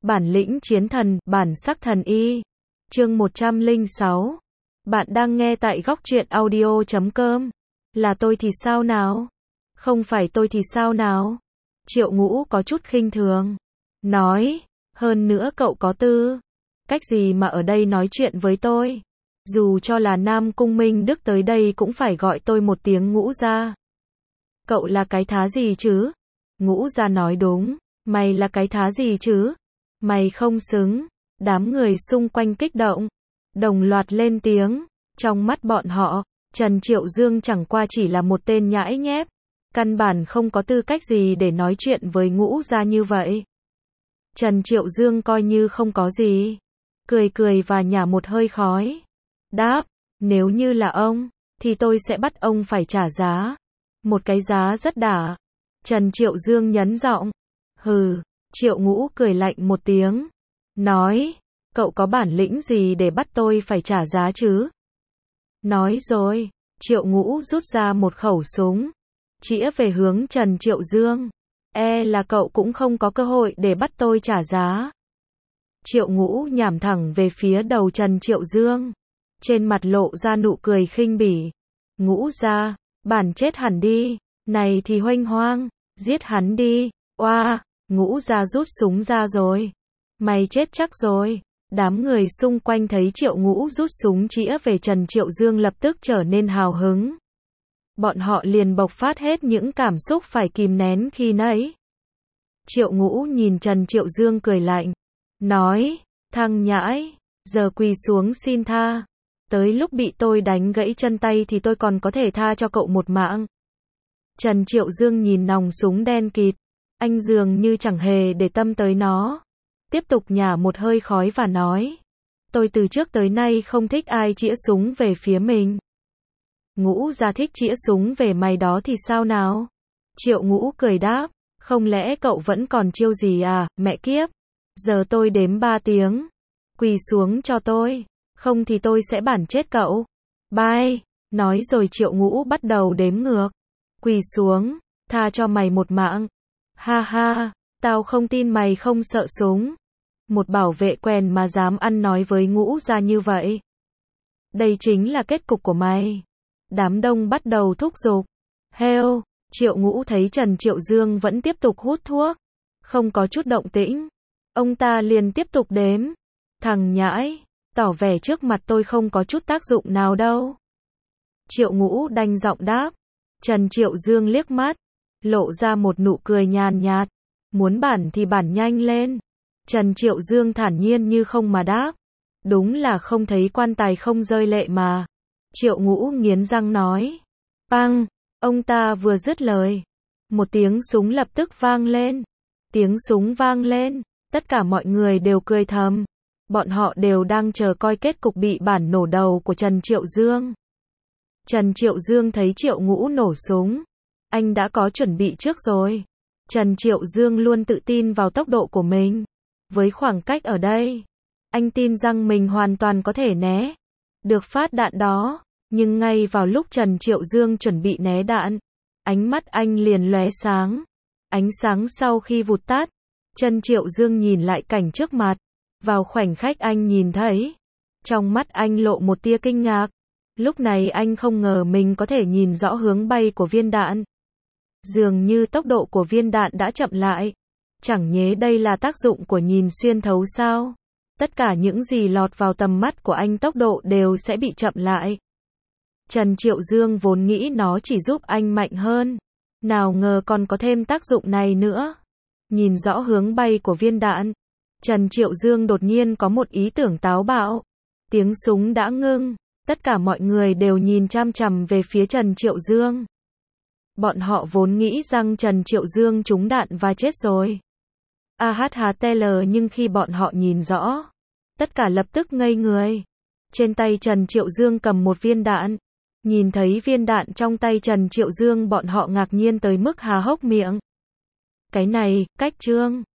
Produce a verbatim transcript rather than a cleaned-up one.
Bản lĩnh chiến thần, bản sắc thần y. Chương một trăm lẻ sáu. Bạn đang nghe tại góc truyện audio chấm com. Là tôi thì sao nào? Không phải tôi thì sao nào? Triệu Ngũ có chút khinh thường. Nói, hơn nữa cậu có tư cách gì mà ở đây nói chuyện với tôi? Dù cho là Nam Cung Minh Đức tới đây cũng phải gọi tôi một tiếng Ngũ gia. Cậu là cái thá gì chứ? Ngũ gia nói đúng. Mày là cái thá gì chứ? Mày không xứng. Đám người xung quanh kích động, đồng loạt lên tiếng. Trong mắt bọn họ, Trần Triệu Dương chẳng qua chỉ là một tên nhãi nhép, căn bản không có tư cách gì để nói chuyện với Ngũ gia như vậy. Trần Triệu Dương coi như không có gì, cười cười và nhả một hơi khói. Đáp, nếu như là ông, thì tôi sẽ bắt ông phải trả giá. Một cái giá rất đả. Trần Triệu Dương nhấn giọng. Hừ, Triệu Ngũ cười lạnh một tiếng. Nói, cậu có bản lĩnh gì để bắt tôi phải trả giá chứ? Nói rồi, Triệu Ngũ rút ra một khẩu súng, chĩa về hướng Trần Triệu Dương. E là cậu cũng không có cơ hội để bắt tôi trả giá. Triệu Ngũ nhảm thẳng về phía đầu Trần Triệu Dương, trên mặt lộ ra nụ cười khinh bỉ. Ngũ gia, bản chết hẳn đi, này thì huênh hoang, giết hắn đi. Oa, Ngũ gia rút súng ra rồi. Mày chết chắc rồi. Đám người xung quanh thấy Triệu Ngũ rút súng chĩa về Trần Triệu Dương lập tức trở nên hào hứng. Bọn họ liền bộc phát hết những cảm xúc phải kìm nén khi nãy. Triệu Ngũ nhìn Trần Triệu Dương cười lạnh, nói, thằng nhãi, giờ quỳ xuống xin tha. Tới lúc bị tôi đánh gãy chân tay thì tôi còn có thể tha cho cậu một mạng. Trần Triệu Dương nhìn nòng súng đen kịt, anh dường như chẳng hề để tâm tới nó. Tiếp tục nhả một hơi khói và nói, tôi từ trước tới nay không thích ai chĩa súng về phía mình. Ngũ gia thích chĩa súng về mày đó thì sao nào? Triệu Ngũ cười đáp, không lẽ cậu vẫn còn chiêu gì à, mẹ kiếp. Giờ tôi đếm ba tiếng, quỳ xuống cho tôi, không thì tôi sẽ bản chết cậu. Bye. Nói rồi Triệu Ngũ bắt đầu đếm ngược. Quỳ xuống, tha cho mày một mạng. Ha ha, tao không tin mày không sợ súng. Một bảo vệ quèn mà dám ăn nói với Ngũ gia như vậy. Đây chính là kết cục của mày. Đám đông bắt đầu thúc giục. Heo, Triệu Ngũ thấy Trần Triệu Dương vẫn tiếp tục hút thuốc, không có chút động tĩnh. Ông ta liền tiếp tục đếm. Thằng nhãi, tỏ vẻ trước mặt tôi không có chút tác dụng nào đâu. Triệu Ngũ đanh giọng đáp. Trần Triệu Dương liếc mắt, lộ ra một nụ cười nhàn nhạt. Muốn bản thì bản nhanh lên. Trần Triệu Dương thản nhiên như không mà đáp. Đúng là không thấy quan tài không rơi lệ mà. Triệu Ngũ nghiến răng nói. Bang, ông ta vừa dứt lời, một tiếng súng lập tức vang lên. Tiếng súng vang lên, tất cả mọi người đều cười thầm. Bọn họ đều đang chờ coi kết cục bị bản nổ đầu của Trần Triệu Dương. Trần Triệu Dương thấy Triệu Ngũ nổ súng, anh đã có chuẩn bị trước rồi. Trần Triệu Dương luôn tự tin vào tốc độ của mình. Với khoảng cách ở đây, anh tin rằng mình hoàn toàn có thể né được phát đạn đó. Nhưng ngay vào lúc Trần Triệu Dương chuẩn bị né đạn, ánh mắt anh liền lóe sáng. Ánh sáng sau khi vụt tắt, Trần Triệu Dương nhìn lại cảnh trước mặt. Vào khoảnh khắc anh nhìn thấy, trong mắt anh lộ một tia kinh ngạc. Lúc này anh không ngờ mình có thể nhìn rõ hướng bay của viên đạn. Dường như tốc độ của viên đạn đã chậm lại. Chẳng nhẽ đây là tác dụng của nhìn xuyên thấu sao? Tất cả những gì lọt vào tầm mắt của anh tốc độ đều sẽ bị chậm lại. Trần Triệu Dương vốn nghĩ nó chỉ giúp anh mạnh hơn. Nào ngờ còn có thêm tác dụng này nữa. Nhìn rõ hướng bay của viên đạn, Trần Triệu Dương đột nhiên có một ý tưởng táo bạo. Tiếng súng đã ngưng. Tất cả mọi người đều nhìn chăm chằm về phía Trần Triệu Dương. Bọn họ vốn nghĩ rằng Trần Triệu Dương trúng đạn và chết rồi. a hát hát lờ nhưng khi bọn họ nhìn rõ, tất cả lập tức ngây người. Trên tay Trần Triệu Dương cầm một viên đạn. Nhìn thấy viên đạn trong tay Trần Triệu Dương bọn họ ngạc nhiên tới mức há hốc miệng. Cái này, cách trương.